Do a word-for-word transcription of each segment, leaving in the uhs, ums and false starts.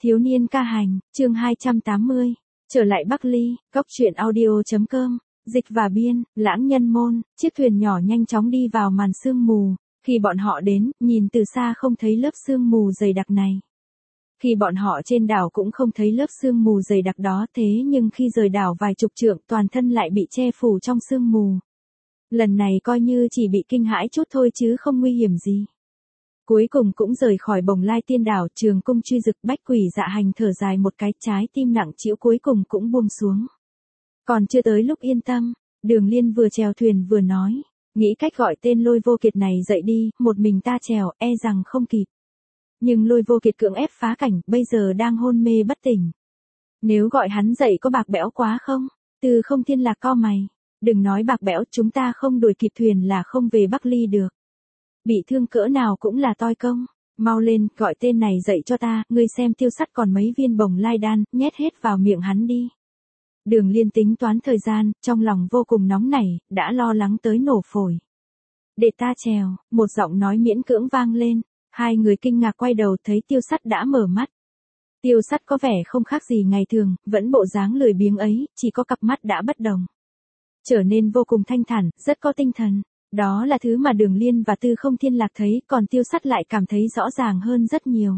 Thiếu niên ca hành, chương hai trăm tám mươi. Trở lại Bắc Ly, góc truyện audio.com, dịch và biên, Lãng Nhân Môn, chiếc thuyền nhỏ nhanh chóng đi vào màn sương mù. Khi bọn họ đến, nhìn từ xa không thấy lớp sương mù dày đặc này. Khi bọn họ trên đảo cũng không thấy lớp sương mù dày đặc đó, thế nhưng khi rời đảo vài chục trượng toàn thân lại bị che phủ trong sương mù. Lần này coi như chỉ bị kinh hãi chút thôi chứ không nguy hiểm gì. Cuối cùng cũng rời khỏi Bồng Lai Tiên Đảo, Trường Cung truy dực. Bách Quỷ Dạ Hành thở dài một cái, trái tim nặng trĩu cuối cùng cũng buông xuống. Còn chưa tới lúc yên tâm, Đường Liên vừa chèo thuyền vừa nói, nghĩ cách gọi tên Lôi Vô Kiệt này dậy đi, một mình ta chèo, e rằng không kịp. Nhưng Lôi Vô Kiệt cưỡng ép phá cảnh, bây giờ đang hôn mê bất tỉnh. Nếu gọi hắn dậy có bạc bẽo quá không? Từ Không Thiên Lạc cau mày, đừng nói bạc bẽo, chúng ta không đuổi kịp thuyền là không về Bắc Ly được. Bị thương cỡ nào cũng là toi công, mau lên, gọi tên này dậy cho ta, ngươi xem Tiêu Sắt còn mấy viên Bồng Lai đan, nhét hết vào miệng hắn đi. Đường Liên tính toán thời gian, trong lòng vô cùng nóng nảy, đã lo lắng tới nổ phổi. Để ta chèo, một giọng nói miễn cưỡng vang lên, hai người kinh ngạc quay đầu thấy Tiêu Sắt đã mở mắt. Tiêu Sắt có vẻ không khác gì ngày thường, vẫn bộ dáng lười biếng ấy, chỉ có cặp mắt đã bất đồng. Trở nên vô cùng thanh thản, rất có tinh thần. Đó là thứ mà Đường Liên và Tư Không Thiên Lạc thấy, còn Tiêu Sắt lại cảm thấy rõ ràng hơn rất nhiều.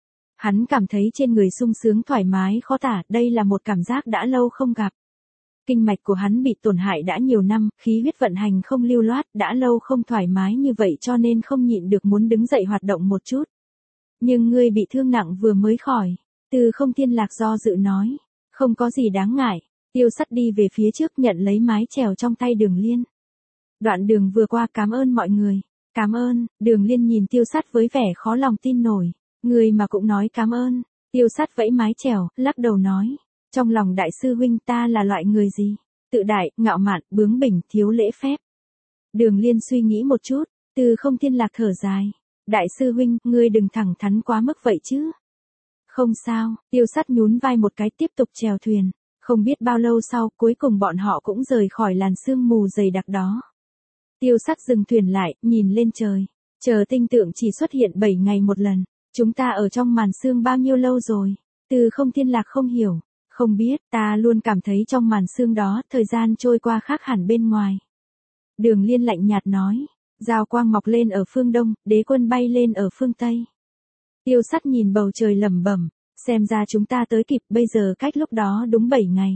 Hắn cảm thấy trên người sung sướng thoải mái khó tả, đây là một cảm giác đã lâu không gặp. Kinh mạch của hắn bị tổn hại đã nhiều năm, khí huyết vận hành không lưu loát, đã lâu không thoải mái như vậy cho nên không nhịn được muốn đứng dậy hoạt động một chút. Nhưng ngươi bị thương nặng vừa mới khỏi, Tư Không Thiên Lạc do dự nói, không có gì đáng ngại. Tiêu Sắt đi về phía trước nhận lấy mái chèo trong tay Đường Liên. Đoạn đường vừa qua, cảm ơn mọi người. Cảm ơn. Đường Liên nhìn Tiêu Sắt với vẻ khó lòng tin nổi. Người mà cũng nói cảm ơn. Tiêu Sắt vẫy mái chèo, lắc đầu nói. Trong lòng đại sư huynh ta là loại người gì? Tự đại, ngạo mạn, bướng bỉnh, thiếu lễ phép. Đường Liên suy nghĩ một chút, Từ Không Thiên Lạc thở dài. Đại sư huynh, ngươi đừng thẳng thắn quá mức vậy chứ. Không sao, Tiêu Sắt nhún vai một cái tiếp tục chèo thuyền. Không biết bao lâu sau, cuối cùng bọn họ cũng rời khỏi làn sương mù dày đặc đó. Tiêu Sắt dừng thuyền lại, nhìn lên trời. Chờ tinh tượng chỉ xuất hiện bảy ngày một lần. Chúng ta ở trong màn sương bao nhiêu lâu rồi? Từ Không Thiên Lạc không hiểu. Không biết, ta luôn cảm thấy trong màn sương đó, thời gian trôi qua khác hẳn bên ngoài. Đường Liên lạnh nhạt nói. Giao quang mọc lên ở phương đông, đế quân bay lên ở phương tây. Tiêu Sắt nhìn bầu trời lẩm bẩm. Xem ra chúng ta tới kịp, bây giờ cách lúc đó đúng bảy ngày.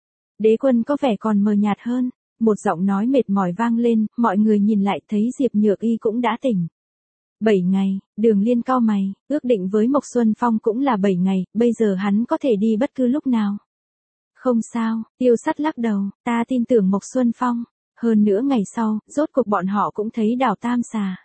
Đế quân có vẻ còn mờ nhạt hơn. Một giọng nói mệt mỏi vang lên, mọi người nhìn lại thấy Diệp Nhược Y cũng đã tỉnh. Bảy ngày, Đường Liên cau mày, ước định với Mộc Xuân Phong cũng là bảy ngày, bây giờ hắn có thể đi bất cứ lúc nào. Không sao, Tiêu Sắt lắc đầu, ta tin tưởng Mộc Xuân Phong. Hơn nữa ngày sau, rốt cuộc bọn họ cũng thấy đảo Tam Xà.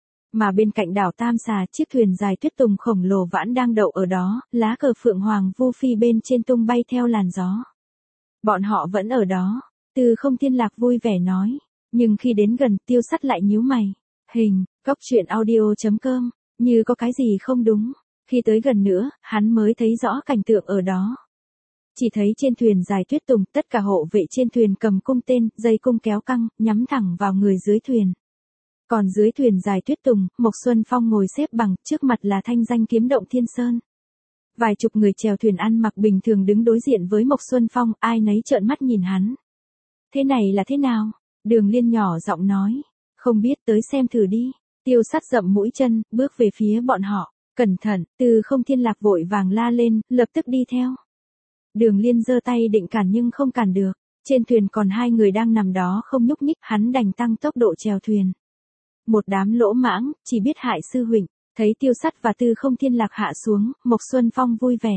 Mà bên cạnh đảo Tam Xà, chiếc thuyền dài tuyết tùng khổng lồ vãn đang đậu ở đó, lá cờ phượng hoàng vu phi bên trên tung bay theo làn gió. Bọn họ vẫn ở đó. Từ Không Thiên Lạc vui vẻ nói, nhưng khi đến gần, Tiêu Sắt lại nhíu mày. Hình, góc truyện audio.com, như có cái gì không đúng. Khi tới gần nữa, hắn mới thấy rõ cảnh tượng ở đó. Chỉ thấy trên thuyền dài tuyết tùng, tất cả hộ vệ trên thuyền cầm cung tên, dây cung kéo căng, nhắm thẳng vào người dưới thuyền. Còn dưới thuyền dài tuyết tùng, Mộc Xuân Phong ngồi xếp bằng, trước mặt là thanh danh kiếm động Thiên Sơn. Vài chục người chèo thuyền ăn mặc bình thường đứng đối diện với Mộc Xuân Phong, ai nấy trợn mắt nhìn hắn. Thế này là thế nào? Đường Liên nhỏ giọng nói. Không biết, tới xem thử đi. Tiêu Sắt dậm mũi chân, bước về phía bọn họ. Cẩn thận, Từ Không Thiên Lạc vội vàng la lên, lập tức đi theo. Đường Liên giơ tay định cản nhưng không cản được. Trên thuyền còn hai người đang nằm đó không nhúc nhích, hắn đành tăng tốc độ chèo thuyền. Một đám lỗ mãng, chỉ biết hại sư huynh. Thấy Tiêu Sắt và Từ Không Thiên Lạc hạ xuống, Mộc Xuân Phong vui vẻ.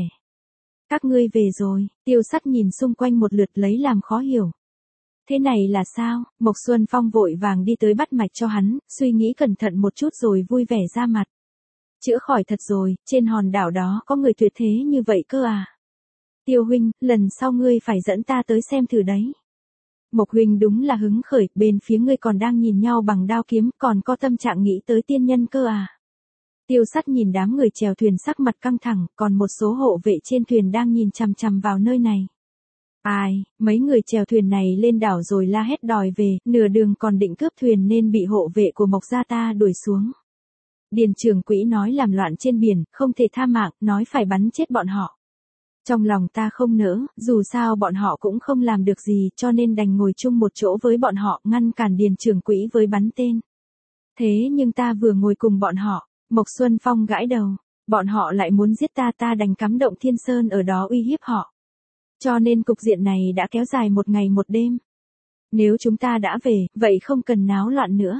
Các ngươi về rồi. Tiêu Sắt nhìn xung quanh một lượt lấy làm khó hiểu. Thế này là sao? Mộc Xuân Phong vội vàng đi tới bắt mạch cho hắn, suy nghĩ cẩn thận một chút rồi vui vẻ ra mặt. Chữa khỏi thật rồi, trên hòn đảo đó có người tuyệt thế như vậy cơ à? Tiêu huynh, lần sau ngươi phải dẫn ta tới xem thử đấy. Mộc huynh đúng là hứng khởi, bên phía ngươi còn đang nhìn nhau bằng đao kiếm, còn có tâm trạng nghĩ tới tiên nhân cơ à? Tiêu Sắt nhìn đám người chèo thuyền sắc mặt căng thẳng, còn một số hộ vệ trên thuyền đang nhìn chằm chằm vào nơi này. Ai, mấy người chèo thuyền này lên đảo rồi la hét đòi về, nửa đường còn định cướp thuyền nên bị hộ vệ của Mộc gia ta đuổi xuống. Điền Trường Quỹ nói làm loạn trên biển, không thể tha mạng, nói phải bắn chết bọn họ. Trong lòng ta không nỡ, dù sao bọn họ cũng không làm được gì, cho nên đành ngồi chung một chỗ với bọn họ, ngăn cản Điền Trường Quỹ với bắn tên. Thế nhưng ta vừa ngồi cùng bọn họ, Mộc Xuân Phong gãi đầu, bọn họ lại muốn giết ta, ta đành cắm động Thiên Sơn ở đó uy hiếp họ. Cho nên cục diện này đã kéo dài một ngày một đêm. Nếu chúng ta đã về, vậy không cần náo loạn nữa.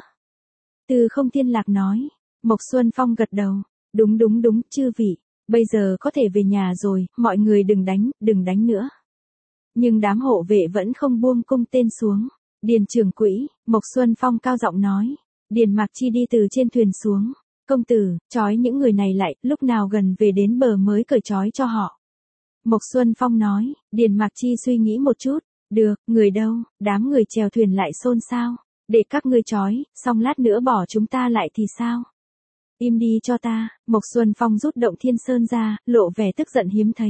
Từ Không Thiên Lạc nói. Mộc Xuân Phong gật đầu. Đúng đúng đúng, chư vị. Bây giờ có thể về nhà rồi, mọi người đừng đánh, đừng đánh nữa. Nhưng đám hộ vệ vẫn không buông cung tên xuống. Điền Trường Quỹ, Mộc Xuân Phong cao giọng nói. Điền Mạc Chi đi từ trên thuyền xuống. Công tử, trói những người này lại, lúc nào gần về đến bờ mới cởi trói cho họ. Mộc Xuân Phong nói. Điền Mạc Chi suy nghĩ một chút. Được, người đâu, đám người chèo thuyền lại xôn xao. Để các ngươi trói, xong lát nữa bỏ chúng ta lại thì sao? Im đi cho ta, Mộc Xuân Phong rút động Thiên Sơn ra, lộ vẻ tức giận hiếm thấy.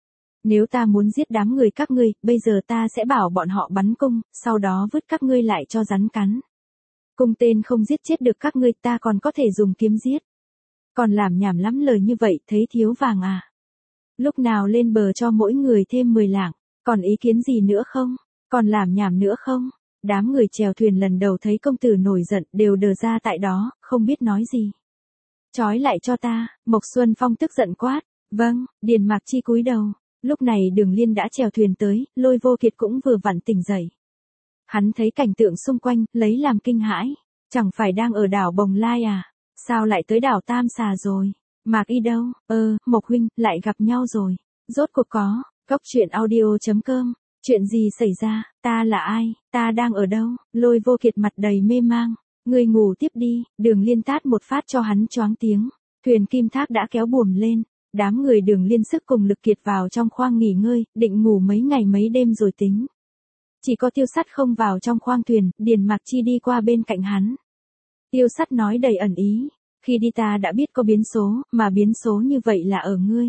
Nếu ta muốn giết đám người các ngươi, bây giờ ta sẽ bảo bọn họ bắn cung, sau đó vứt các ngươi lại cho rắn cắn. Cung tên không giết chết được các ngươi, ta còn có thể dùng kiếm giết. Còn làm nhảm lắm lời như vậy, thấy thiếu vàng à? Lúc nào lên bờ cho mỗi người thêm mười lạng, còn ý kiến gì nữa không? Còn làm nhảm nữa không? Đám người chèo thuyền lần đầu thấy công tử nổi giận đều đờ ra tại đó, không biết nói gì. Trói lại cho ta, Mộc Xuân Phong tức giận quát. Vâng, Điền Mạc Chi cúi đầu. Lúc này Đường Liên đã chèo thuyền tới, Lôi Vô Kiệt cũng vừa vặn tỉnh dậy. Hắn thấy cảnh tượng xung quanh, lấy làm kinh hãi. Chẳng phải đang ở đảo Bồng Lai à? Sao lại tới đảo Tam Xà rồi? Mạc Y đâu? Ơ, Mộc huynh, lại gặp nhau rồi. Rốt cuộc có, Góc Truyện Audio chấm com. Chuyện gì xảy ra, ta là ai, ta đang ở đâu? Lôi Vô Kiệt mặt đầy mê mang. Ngươi ngủ tiếp đi, Đường Liên tát một phát cho hắn choáng tiếng. Thuyền Kim Thác đã kéo buồm lên. Đám người Đường Liên sức cùng lực kiệt vào trong khoang nghỉ ngơi, định ngủ mấy ngày mấy đêm rồi tính. Chỉ có Tiêu Sắt không vào trong khoang thuyền, Điền Mạc Chi đi qua bên cạnh hắn. Tiêu Sắt nói đầy ẩn ý. Khi đi ta đã biết có biến số, mà biến số như vậy là ở ngươi.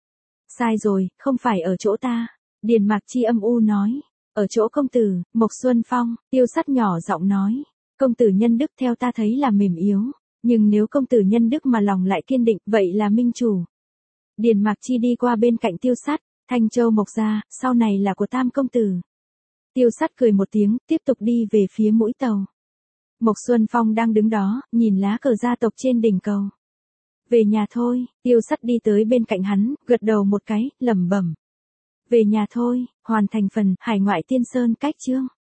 Sai rồi, không phải ở chỗ ta. Điền Mạc Chi âm u nói. Ở chỗ công tử, Mộc Xuân Phong, Tiêu Sắt nhỏ giọng nói. Công tử nhân đức theo ta thấy là mềm yếu. Nhưng nếu công tử nhân đức mà lòng lại kiên định, vậy là minh chủ. Điền Mạc Chi đi qua bên cạnh Tiêu Sắt. Thanh Châu Mộc gia, sau này là của Tam công tử. Tiêu Sắt cười một tiếng, tiếp tục đi về phía mũi tàu. Mộc Xuân Phong đang đứng đó, nhìn lá cờ gia tộc trên đỉnh cầu. Về nhà thôi, Tiêu Sắt đi tới bên cạnh hắn, gật đầu một cái, lẩm bẩm. Về nhà thôi, hoàn thành phần, Hải Ngoại Tiên Sơn cách chương.